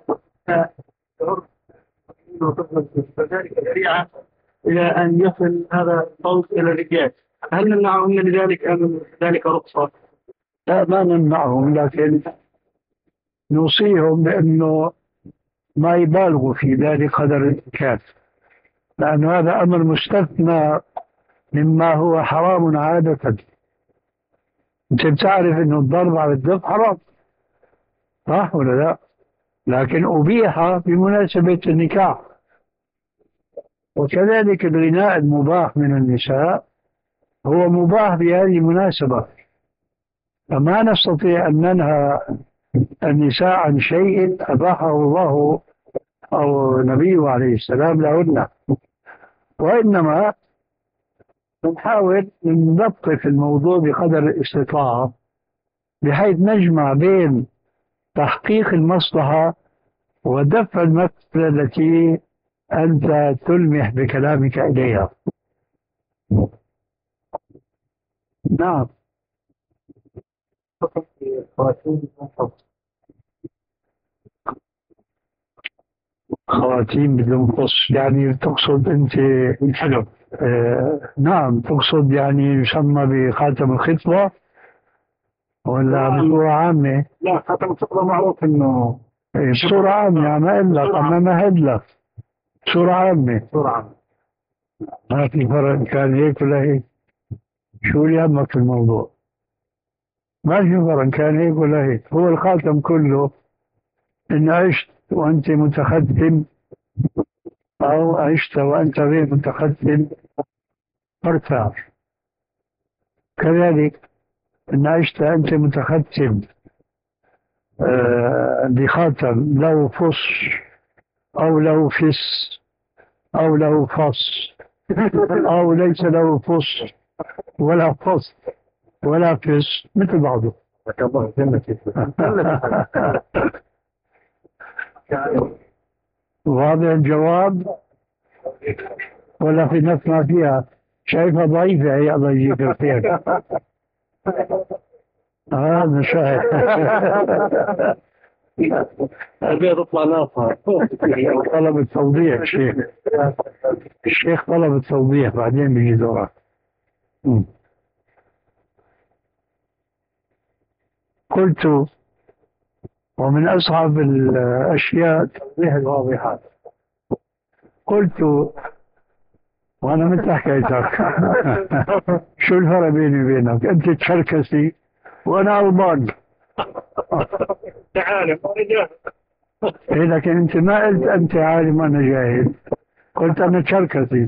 فذلك الشريعة إلى أن يصل هذا الصوت إلى الرجال، هل نمنعهم من ذلك أم ذلك رخصة؟ لا ما نمنعهم، لكن نوصيهم بأنه ما يبالغوا في ذلك قدر الإمكان، لأن هذا أمر مستثنى مما هو حرام عادة. أنت بتعرف أنه الضرب على الدف حرام صح ولا لا؟ لكن أبيح بمناسبة النكاح، وكذلك الغناء المباح من النساء هو مباح بهذه المناسبة، فما نستطيع أن ننهى النساء عن شيء أباحه الله أو نبيه عليه السلام لهن، وإنما نحاول نلطف الموضوع بقدر الاستطاعة بحيث نجمع بين تحقيق المصلحة ودفع المفسدة التي أنت تلمح بكلامك إليها. نعم. خواتيم بدون قص يعني تقصد أنت حلو. آه نعم تقصد يعني يسمى بخاتم الخطبة ولا بصورة عامة؟ لا خاتم الخطبة معروف إنه بصورة عامة، ما أقول لك أنا ما هد لك بصورة عامة. بصورة عامة ما في فرق كان هيك ولا هيك، شو اللي يهمك في الموضوع؟ ما في فرق كان هيك ولا هيك، هو الخاتم كله إن عشت وأنت متختم أو عشت وأنت غير متختم فارتاح، كذلك إن عشت أنت متختم آه بخاتم له فص أو له فس أو له فص أو ليس له فص ولا فص ولا فس مثل بعضه. واضح الجواب ولا في نفس ما فيها؟ شايفها ضعيفة هي، الله يجيك الخير. اه مشاهد. البيض اطلع ناصها. طلب التوضيح الشيخ الشيخ طلب التوضيح بعدين بيجي دورك. قلت ومن أصعب الأشياء توضيح الواضحات. قلت وأنا مثل حكايتك شو الفرق بيني وبينك؟ أنت تشركسي وأنا ألباني. تعال إيه لكن أنت ما قلت أنت عالم وأنا جاهل، قلت أنا تشركسي.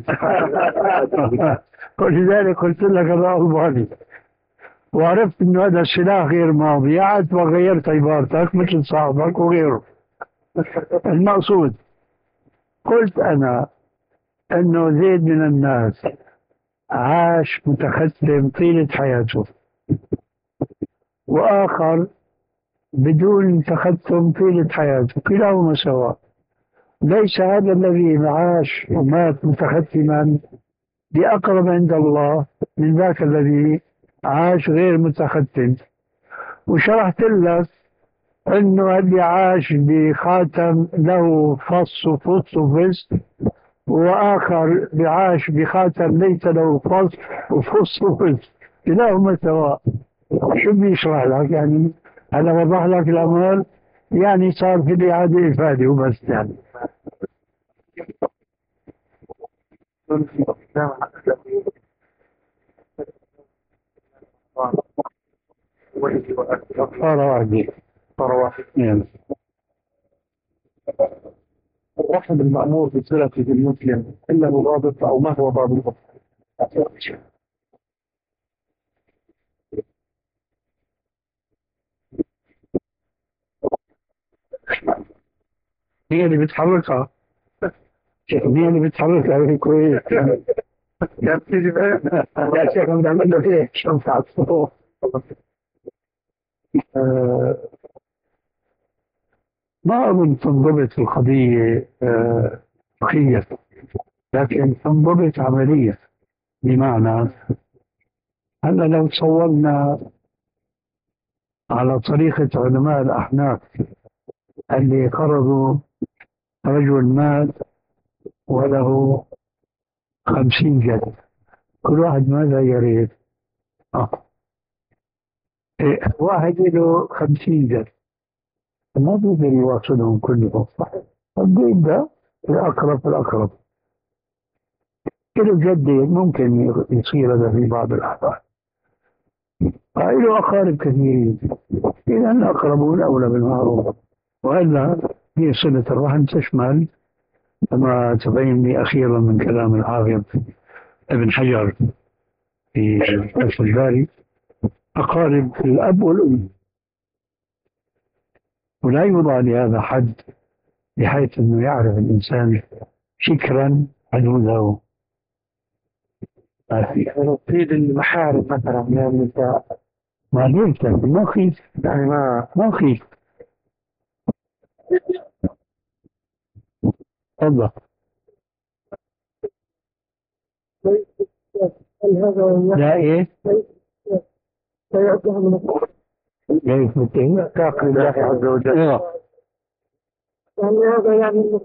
ولذلك قلت لك أنا ألباني، وعرفت إنه هذا السلاح غير ماضي، قعدت وغيرت عبارتك مثل صاحبك وغيره. المقصود قلت أنا أنه زيد من الناس عاش متختم طيلة حياته، وآخر بدون تختم طيلة حياته، كلاهما سواء. ليس هذا الذي عاش ومات متختما بأقرب عند الله من ذاك الذي عاش غير متختم. وشرحت لك انه اللي عاش بخاتم له فص وفص وفص، واخر بعاش بخاتم ليس له فص وفص وفص، كلاهما سواء. شو بيشرح لك يعني؟ انا وضح لك الامر، يعني صار في الاعاده افاده وبس يعني. كفارة واحدة. كفارة واحدة. نعم. الرحم المأمور بصلة بالمسلم إلا ضابط، أو ما هو ضابطه؟ هي اللي بتحركها، هي اللي بتحركها كويس. يا سيدي يا شيخ بنعمل له هيك شوف على الصوت. ما أظن تنضبط القضية فقهية، لكن تنضبط عملية. بمعنى هلا لو تصورنا على طريقة علماء الأحناف اللي قرضوا رجل مات وله خمسين جد، كل واحد ماذا يريد؟ آه. إيه واحد له خمسين جد ما بيقدر يواصلهم كلهم، الدين ده الأقرب الأقرب. كل جدين ممكن يصير هذا في بعض الأحوال، له أقارب كثيرين، إذا الأقربون أولى بالمعروف. وإلا هي صلة الرحم تشمل كما تبين لي أخيرا من كلام الحافظ ابن حجر في فتح الباري أقارب الأب والأم، ولا يوضع لهذا حد بحيث أنه يعرف الإنسان شكرا حدوده. تريد المحارم مثلا من النساء، ما ليش ما خيف يعني ما ما خيف. تفضل. لا ايه لا يعده من لا يثبتين تعقل الله عز وجل. يعني هذا يعني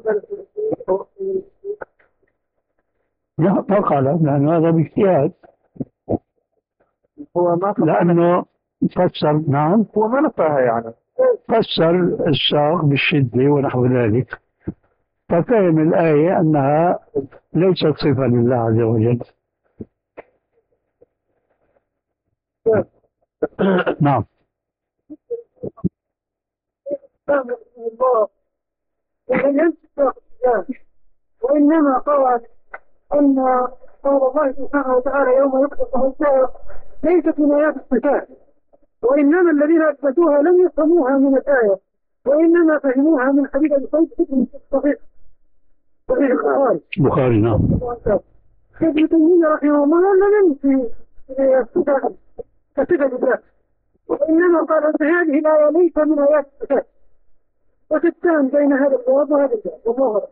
لا ما قال، لأن هذا باجتهاد، هو ما لأنه فسر. نعم هو ما نفاها يعني، فسر الساق بالشدة ونحو ذلك، ففهم الآية أنها ليست صفة لله عز وجل. نعم. وإنما قال أن قول الله سبحانه وتعالى يوم يقصف الساعة ليست من آيات الصفات، وإنما الذين أثبتوها لم يفهموها من الآية، وإنما فهموها من حديث الصوت ابن الصحيح صحيح البخاري. البخاري نعم. ابن تيمية رحمه الله لم ينفي الصفات كصفة الله، وإنما قال أن هذه الآية ليس من آيات الصفات، وتتهم بين هذا الجواب وهذا الجواب. والله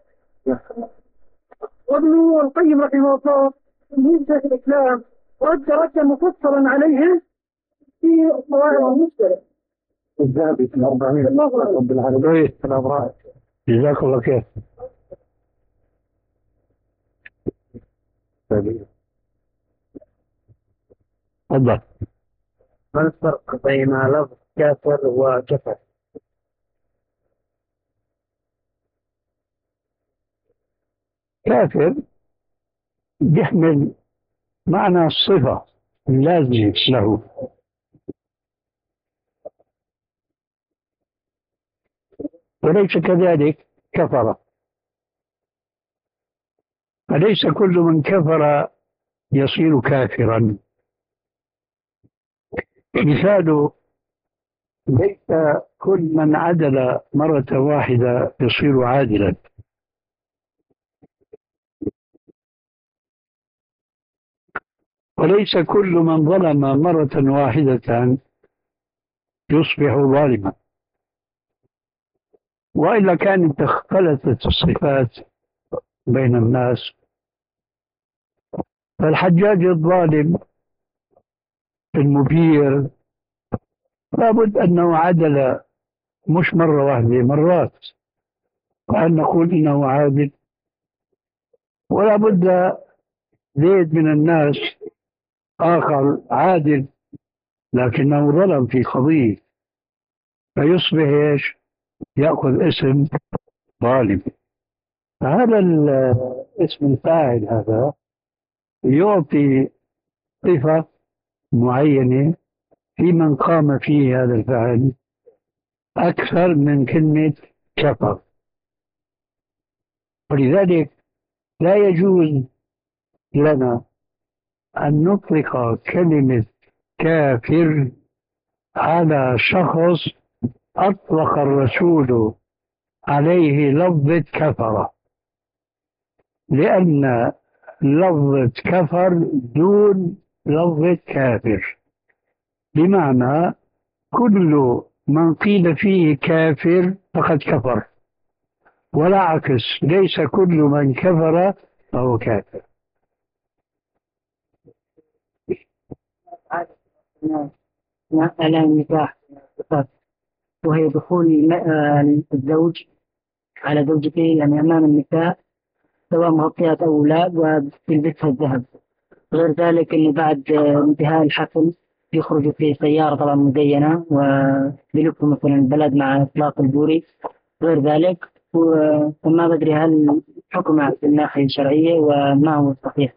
وابن القيم رحمه الله من شيخ الإسلام رد ردا مفصلا عليه في الصواعق المشكلة. الذهبي في الأربعين رب العالمين في الأبرار. جزاك الله خير. تفضل. ما الفرق بين لفظ كافر وكفر؟ كافر يحمل معنى الصفة اللازمة له، وليس كذلك كفر. فليس كل من كفر يصير كافرا. مثال ليس كل من عدل مرة واحدة يصير عادلا. وليس كل من ظلم مرة واحدة يصبح ظالما. وإلا كانت اختلطت الصفات بين الناس. فالحجاج الظالم المبير لابد أنه عدل، مش مرة واحدة، مرات، وأن نقول إنه عادل. ولا بد زيد من الناس آخر عادل لكنه ظلم في قضية، فيصبح إيش؟ يأخذ اسم ظالم. فهذا الاسم الفاعل هذا يعطي صفة معينة في من قام فيه هذا الفعل أكثر من كلمة كفر. ولذلك لا يجوز لنا أن نطلق كلمة كافر على شخص أطلق الرسول عليه لفظة كفر، لأن لفظة كفر دون لفظة كافر، بمعنى كل من قيل فيه كافر فقد كفر، ولا عكس، ليس كل من كفر فهو كافر. مسألة النكاح وهي دخول الزوج على زوجته يعني أمام النساء سواء مغطيات أو لا وبيلبسها الذهب. غير ذلك إنه بعد انتهاء الحفل يخرجوا في سيارة طبعا مزينة وبيلفوا مثلا البلد مع إطلاق البوري. غير ذلك وما بدري هل حكم في الناحية الشرعية وما هو الصحيح.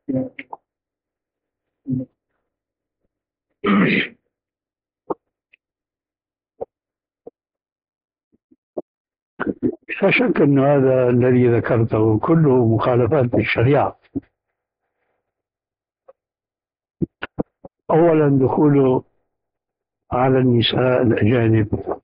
لا شك أن هذا الذي ذكرته كله مخالفات للشريعة. أولا دخوله على النساء الأجانب،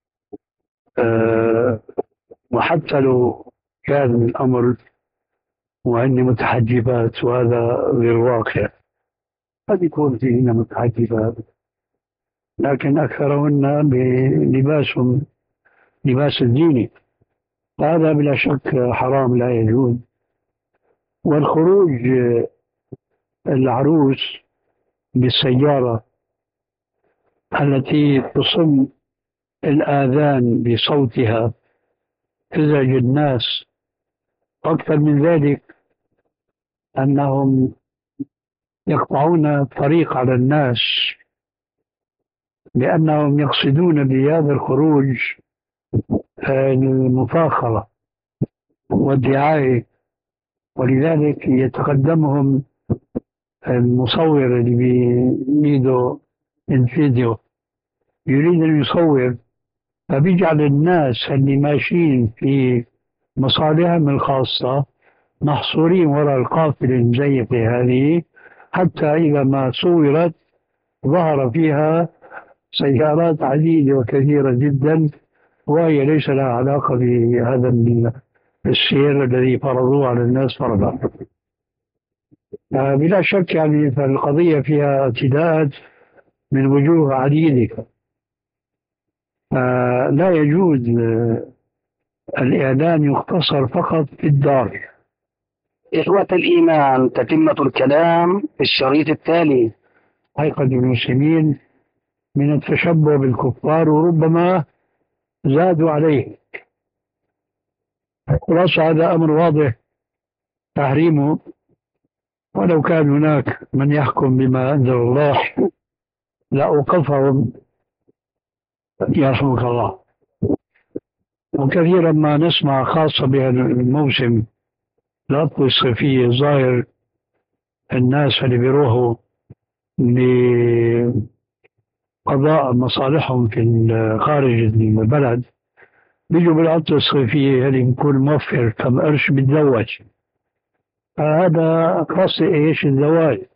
أه وحتى لو كان الأمر وهن متحجبات وهذا غير واقع، قد يكون فيهن متحجبات لكن أكثرهن بلباسهم لباس الديني، هذا بلا شك حرام لا يجوز. والخروج العروس بالسيارة التي تصم الآذان بصوتها تزعج الناس، أكثر من ذلك أنهم يقطعون الطريق على الناس لأنهم يقصدون بهذا الخروج المفاخرة والدعاية، ولذلك يتقدمهم المصور اللي بيده الفيديو يريد أن يصور، فبيجعل الناس اللي ماشيين في مصالحهم الخاصة محصورين وراء القافلة المزيفة هذه، حتى إذا ما صورت ظهر فيها سيارات عديدة وكثيرة جدا وهي ليس لها علاقة بهذا السير الذي فرضوه على الناس فرضا. بلا شك يعني فالقضية فيها اعتداءات من وجوه عديدة. لا يجوز الإعلان يقتصر فقط في الدار. إخوة الإيمان، تتمة الكلام في الشريط التالي. أيقظ المسلمين من التشبه بالكفار وربما زادوا عليه. خلاصة هذا أمر واضح تحريمه، ولو كان هناك من يحكم بما أنزل الله لأوقفهم يرحمك الله. وكثيرا ما نسمع خاصة بهذا الموسم العطلة الصيفية ظاهر الناس اللي بيروحوا لقضاء مصالحهم في خارج البلد بيجوا بالعطلة الصيفية اللي بيكون موفر كم قرش بيتزوج. هذا قصد ايش؟ الزواج.